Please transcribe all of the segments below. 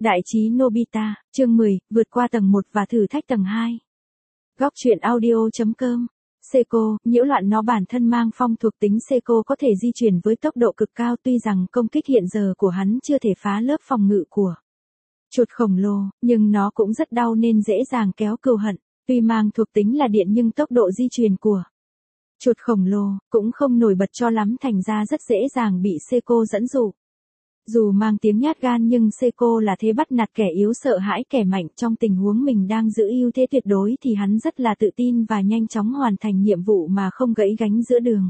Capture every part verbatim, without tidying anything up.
Đại trí Nobita, chương mười, vượt qua tầng một và thử thách tầng hai. Góc truyện audio.com. Seiko, nhiễu loạn nó bản thân mang phong thuộc tính Seiko có thể di chuyển với tốc độ cực cao, tuy rằng công kích hiện giờ của hắn chưa thể phá lớp phòng ngự của chuột khổng lồ, nhưng nó cũng rất đau nên dễ dàng kéo cừu hận. Tuy mang thuộc tính là điện nhưng tốc độ di chuyển của chuột khổng lồ cũng không nổi bật cho lắm, thành ra rất dễ dàng bị Seiko dẫn dụ. Dù mang tiếng nhát gan nhưng Seiko là thế bắt nạt kẻ yếu sợ hãi kẻ mạnh, trong tình huống mình đang giữ ưu thế tuyệt đối thì hắn rất là tự tin và nhanh chóng hoàn thành nhiệm vụ mà không gãy gánh giữa đường.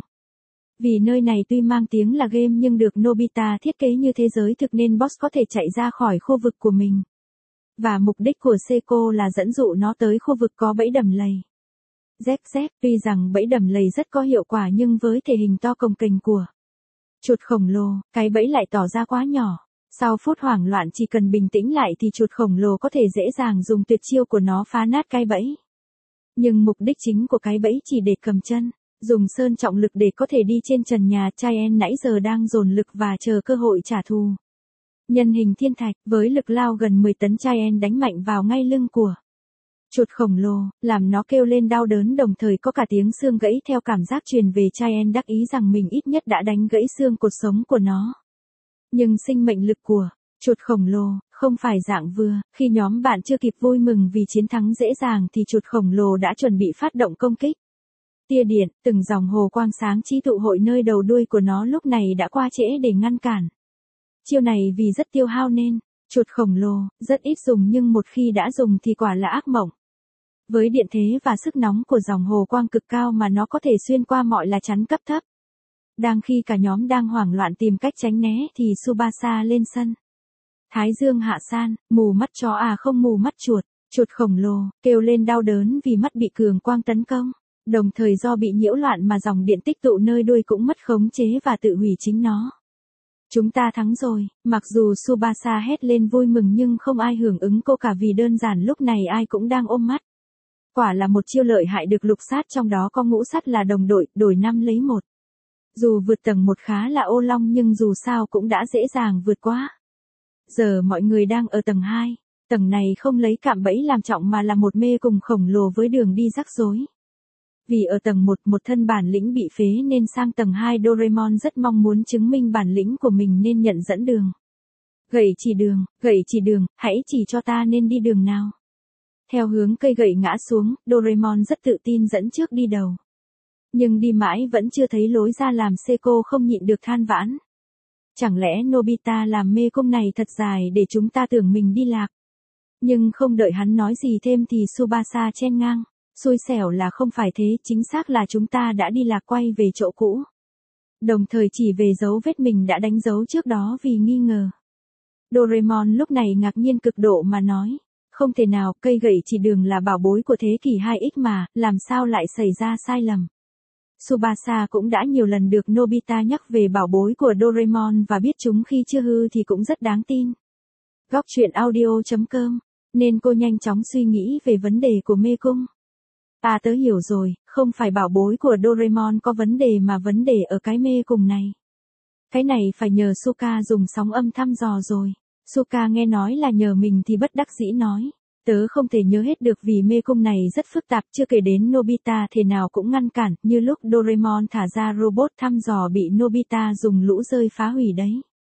Vì nơi này tuy mang tiếng là game nhưng được Nobita thiết kế như thế giới thực nên boss có thể chạy ra khỏi khu vực của mình. Và mục đích của Seiko là dẫn dụ nó tới khu vực có bẫy đầm lầy. zét zét, tuy rằng bẫy đầm lầy rất có hiệu quả nhưng với thể hình to cồng kềnh của chuột khổng lồ, cái bẫy lại tỏ ra quá nhỏ. Sau phút hoảng loạn chỉ cần bình tĩnh lại thì chuột khổng lồ có thể dễ dàng dùng tuyệt chiêu của nó phá nát cái bẫy. Nhưng mục đích chính của cái bẫy chỉ để cầm chân, dùng sơn trọng lực để có thể đi trên trần nhà. Chien nãy giờ đang dồn lực và chờ cơ hội trả thù. Nhân hình thiên thạch, với lực lao gần mười tấn, Chien đánh mạnh vào ngay lưng của chuột khổng lồ, làm nó kêu lên đau đớn, đồng thời có cả tiếng xương gãy theo cảm giác truyền về. Chien đắc ý rằng mình ít nhất đã đánh gãy xương cột sống của nó. Nhưng sinh mệnh lực của chuột khổng lồ không phải dạng vừa, khi nhóm bạn chưa kịp vui mừng vì chiến thắng dễ dàng thì chuột khổng lồ đã chuẩn bị phát động công kích. Tia điện, từng dòng hồ quang sáng chi tụ hội nơi đầu đuôi của nó lúc này đã qua trễ để ngăn cản. Chiêu này vì rất tiêu hao nên chuột khổng lồ rất ít dùng, nhưng một khi đã dùng thì quả là ác mộng. Với điện thế và sức nóng của dòng hồ quang cực cao mà nó có thể xuyên qua mọi lá chắn cấp thấp. Đang khi cả nhóm đang hoảng loạn tìm cách tránh né thì Tsubasa lên sân. Thái dương hạ san, mù mắt chó à không mù mắt chuột. Chuột khổng lồ kêu lên đau đớn vì mắt bị cường quang tấn công. Đồng thời do bị nhiễu loạn mà dòng điện tích tụ nơi đuôi cũng mất khống chế và tự hủy chính nó. Chúng ta thắng rồi, mặc dù Tsubasa hét lên vui mừng nhưng không ai hưởng ứng cô cả, vì đơn giản lúc này ai cũng đang ôm mắt. Quả là một chiêu lợi hại được lục sát, trong đó có ngũ sắt là đồng đội, đổi năm lấy một. Dù vượt tầng một khá là ô long nhưng dù sao cũng đã dễ dàng vượt qua. Giờ mọi người đang ở tầng hai, tầng này không lấy cạm bẫy làm trọng mà là một mê cùng khổng lồ với đường đi rắc rối. Vì ở tầng một một thân bản lĩnh bị phế nên sang tầng hai Doraemon rất mong muốn chứng minh bản lĩnh của mình nên nhận dẫn đường. Gậy chỉ đường, gậy chỉ đường, hãy chỉ cho ta nên đi đường nào. Theo hướng cây gậy ngã xuống, Doraemon rất tự tin dẫn trước đi đầu. Nhưng đi mãi vẫn chưa thấy lối ra làm Seiko không nhịn được than vãn. Chẳng lẽ Nobita làm mê cung này thật dài để chúng ta tưởng mình đi lạc. Nhưng không đợi hắn nói gì thêm thì Tsubasa chen ngang. Xui xẻo là không phải thế, chính xác là chúng ta đã đi lạc quay về chỗ cũ. Đồng thời chỉ về dấu vết mình đã đánh dấu trước đó vì nghi ngờ. Doraemon lúc này ngạc nhiên cực độ mà nói. Không thể nào, cây gậy chỉ đường là bảo bối của thế kỷ hai x mà, làm sao lại xảy ra sai lầm. Tsubasa cũng đã nhiều lần được Nobita nhắc về bảo bối của Doraemon và biết chúng khi chưa hư thì cũng rất đáng tin. Góc truyện audio.com, nên cô nhanh chóng suy nghĩ về vấn đề của mê cung. À tớ hiểu rồi, không phải bảo bối của Doraemon có vấn đề mà vấn đề ở cái mê cung này. Cái này phải nhờ Suka dùng sóng âm thăm dò rồi. Suka nghe nói là nhờ mình thì bất đắc dĩ nói. Tớ không thể nhớ hết được vì mê cung này rất phức tạp, chưa kể đến Nobita thế nào cũng ngăn cản, như lúc Doraemon thả ra robot thăm dò bị Nobita dùng lũ rơi phá hủy đấy.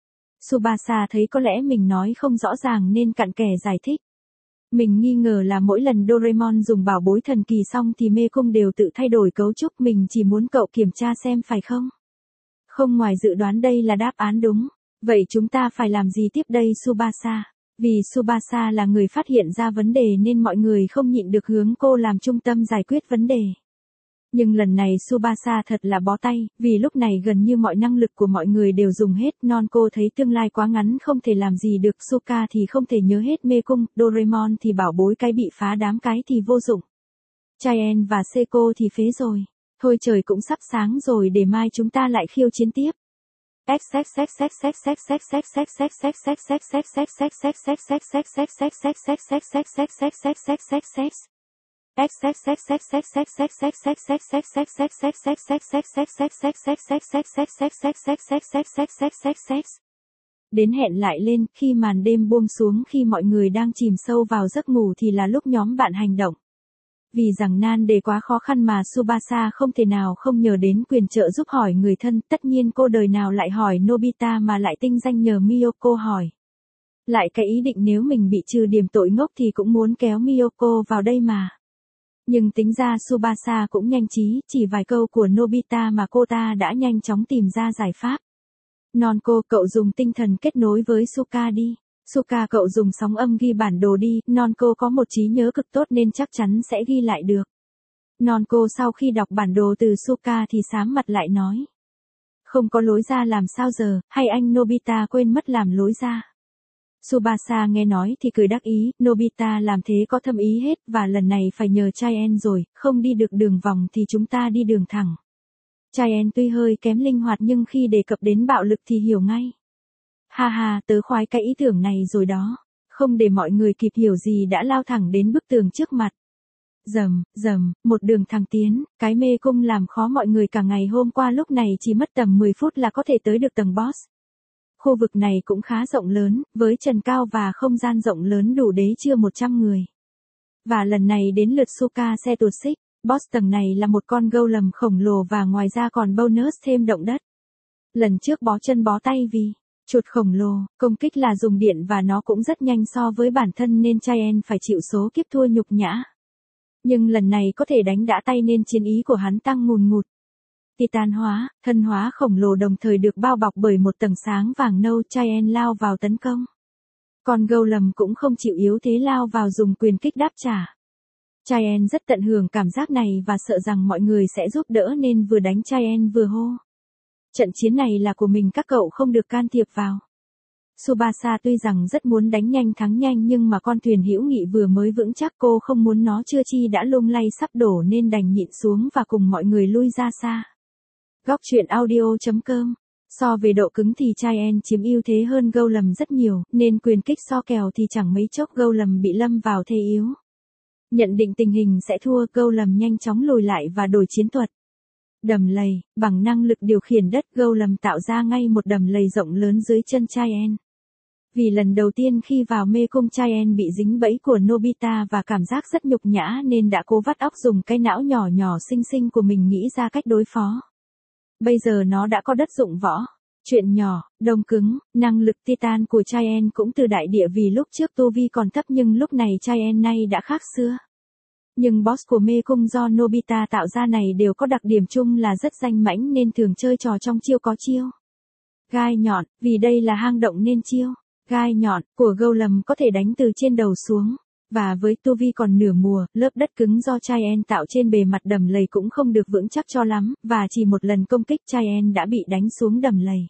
Tsubasa thấy có lẽ mình nói không rõ ràng nên cặn kẽ giải thích. Mình nghi ngờ là mỗi lần Doraemon dùng bảo bối thần kỳ xong thì mê cung đều tự thay đổi cấu trúc, mình chỉ muốn cậu kiểm tra xem phải không? Không, ngoài dự đoán đây là đáp án đúng. Vậy chúng ta phải làm gì tiếp đây Tsubasa? Vì Tsubasa là người phát hiện ra vấn đề nên mọi người không nhịn được hướng cô làm trung tâm giải quyết vấn đề. Nhưng lần này Tsubasa thật là bó tay, vì lúc này gần như mọi năng lực của mọi người đều dùng hết, non cô thấy tương lai quá ngắn không thể làm gì được. Suka thì không thể nhớ hết mê cung, Doraemon thì bảo bối cái bị phá đám cái thì vô dụng. Chien và Seiko thì phế rồi. Thôi trời cũng sắp sáng rồi, để mai chúng ta lại khiêu chiến tiếp. Đến hẹn lại lên, khi màn đêm buông xuống, khi mọi người đang chìm sâu vào giấc ngủ thì là lúc nhóm bạn hành động. Vì rằng nan đề quá khó khăn mà Tsubasa không thể nào không nhờ đến quyền trợ giúp hỏi người thân, tất nhiên cô đời nào lại hỏi Nobita mà lại tinh danh nhờ Miyoko hỏi. Lại cái ý định nếu mình bị trừ điểm tội ngốc thì cũng muốn kéo Miyoko vào đây mà. Nhưng tính ra Tsubasa cũng nhanh trí, chỉ vài câu của Nobita mà cô ta đã nhanh chóng tìm ra giải pháp. Non cô, cậu dùng tinh thần kết nối với Suka đi. Suka, cậu dùng sóng âm ghi bản đồ đi, non cô có một trí nhớ cực tốt nên chắc chắn sẽ ghi lại được. Non cô sau khi đọc bản đồ từ Suka thì xám mặt lại nói. Không có lối ra làm sao giờ, hay anh Nobita quên mất làm lối ra. Tsubasa nghe nói thì cười đắc ý, Nobita làm thế có thâm ý hết và lần này phải nhờ Chien rồi, không đi được đường vòng thì chúng ta đi đường thẳng. Chien tuy hơi kém linh hoạt nhưng khi đề cập đến bạo lực thì hiểu ngay. Ha ha, tớ khoái cái ý tưởng này rồi đó. Không để mọi người kịp hiểu gì đã lao thẳng đến bức tường trước mặt. Rầm, rầm, một đường thẳng tiến, cái mê cung làm khó mọi người cả ngày hôm qua lúc này chỉ mất tầm mười phút là có thể tới được tầng boss. Khu vực này cũng khá rộng lớn, với trần cao và không gian rộng lớn đủ đế chứa một trăm người. Và lần này đến lượt Suka xe tuột xích, boss tầng này là một con golem khổng lồ và ngoài ra còn bonus thêm động đất. Lần trước bó chân bó tay vì chuột khổng lồ, công kích là dùng điện và nó cũng rất nhanh so với bản thân nên Chien phải chịu số kiếp thua nhục nhã. Nhưng lần này có thể đánh đã tay nên chiến ý của hắn tăng ngùn ngụt. Titan hóa, thân hóa khổng lồ đồng thời được bao bọc bởi một tầng sáng vàng nâu, Chien lao vào tấn công. Còn golem cũng không chịu yếu thế lao vào dùng quyền kích đáp trả. Chien rất tận hưởng cảm giác này và sợ rằng mọi người sẽ giúp đỡ nên vừa đánh Chien vừa hô. Trận chiến này là của mình, các cậu không được can thiệp vào. Tsubasa tuy rằng rất muốn đánh nhanh thắng nhanh nhưng mà con thuyền hữu nghị vừa mới vững chắc, cô không muốn nó chưa chi đã lung lay sắp đổ nên đành nhịn xuống và cùng mọi người lui ra xa. Góc truyện audio chấm com. So về độ cứng thì Chien chiếm ưu thế hơn golem rất nhiều, nên quyền kích so kèo thì chẳng mấy chốc golem bị lâm vào thế yếu. Nhận định tình hình sẽ thua, golem nhanh chóng lùi lại và đổi chiến thuật. Đầm lầy, bằng năng lực điều khiển đất, golem tạo ra ngay một đầm lầy rộng lớn dưới chân Chien. Vì lần đầu tiên khi vào mê cung Chien bị dính bẫy của Nobita và cảm giác rất nhục nhã nên đã cố vắt óc dùng cái não nhỏ nhỏ xinh xinh của mình nghĩ ra cách đối phó. Bây giờ nó đã có đất dụng võ. Chuyện nhỏ, đông cứng, năng lực Titan của Chien cũng từ đại địa vì lúc trước tu vi còn thấp nhưng lúc này Chien nay đã khác xưa. Nhưng boss của mê cung do Nobita tạo ra này đều có đặc điểm chung là rất danh mãnh nên thường chơi trò trong chiêu có chiêu. Gai nhọn, vì đây là hang động nên chiêu gai nhọn của golem có thể đánh từ trên đầu xuống. Và với tu vi còn nửa mùa, lớp đất cứng do Chien tạo trên bề mặt đầm lầy cũng không được vững chắc cho lắm, và chỉ một lần công kích Chien đã bị đánh xuống đầm lầy.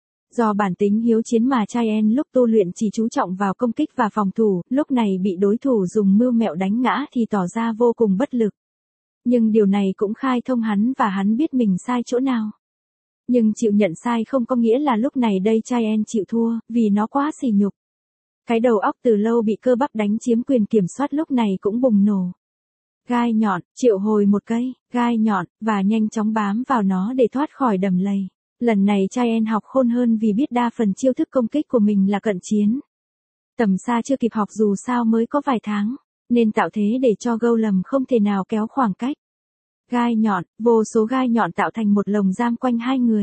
Do bản tính hiếu chiến mà Chien lúc tu luyện chỉ chú trọng vào công kích và phòng thủ, lúc này bị đối thủ dùng mưu mẹo đánh ngã thì tỏ ra vô cùng bất lực. Nhưng điều này cũng khai thông hắn và hắn biết mình sai chỗ nào. Nhưng chịu nhận sai không có nghĩa là lúc này đây Chien chịu thua, vì nó quá sỉ nhục. Cái đầu óc từ lâu bị cơ bắp đánh chiếm quyền kiểm soát lúc này cũng bùng nổ. Gai nhọn, triệu hồi một cây, gai nhọn, và nhanh chóng bám vào nó để thoát khỏi đầm lầy. Lần này Chien học khôn hơn vì biết đa phần chiêu thức công kích của mình là cận chiến. Tầm xa chưa kịp học dù sao mới có vài tháng, nên tạo thế để cho golem không thể nào kéo khoảng cách. Gai nhọn, vô số gai nhọn tạo thành một lồng giam quanh hai người.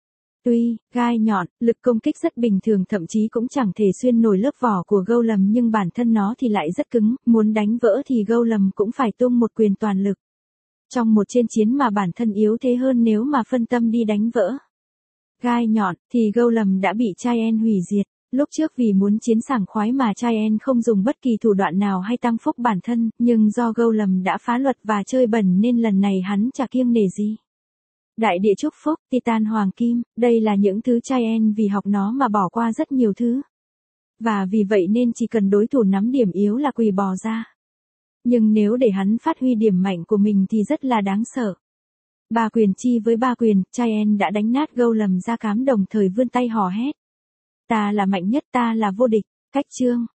Tuy, gai nhọn, lực công kích rất bình thường thậm chí cũng chẳng thể xuyên nổi lớp vỏ của golem nhưng bản thân nó thì lại rất cứng, muốn đánh vỡ thì golem cũng phải tung một quyền toàn lực. Trong một trận chiến mà bản thân yếu thế hơn nếu mà phân tâm đi đánh vỡ gai nhọn, thì golem đã bị Chien hủy diệt. Lúc trước vì muốn chiến sảng khoái mà Chien không dùng bất kỳ thủ đoạn nào hay tăng phúc bản thân, nhưng do golem đã phá luật và chơi bẩn nên lần này hắn chả kiêng nể gì. Đại địa chúc phúc, Titan Hoàng Kim, đây là những thứ Chien vì học nó mà bỏ qua rất nhiều thứ. Và vì vậy nên chỉ cần đối thủ nắm điểm yếu là quỳ bò ra. Nhưng nếu để hắn phát huy điểm mạnh của mình thì rất là đáng sợ. Ba quyền chi với ba quyền, Chien đã đánh nát golem ra cám đồng thời vươn tay hò hét. Ta là mạnh nhất, ta là vô địch. Cách chương.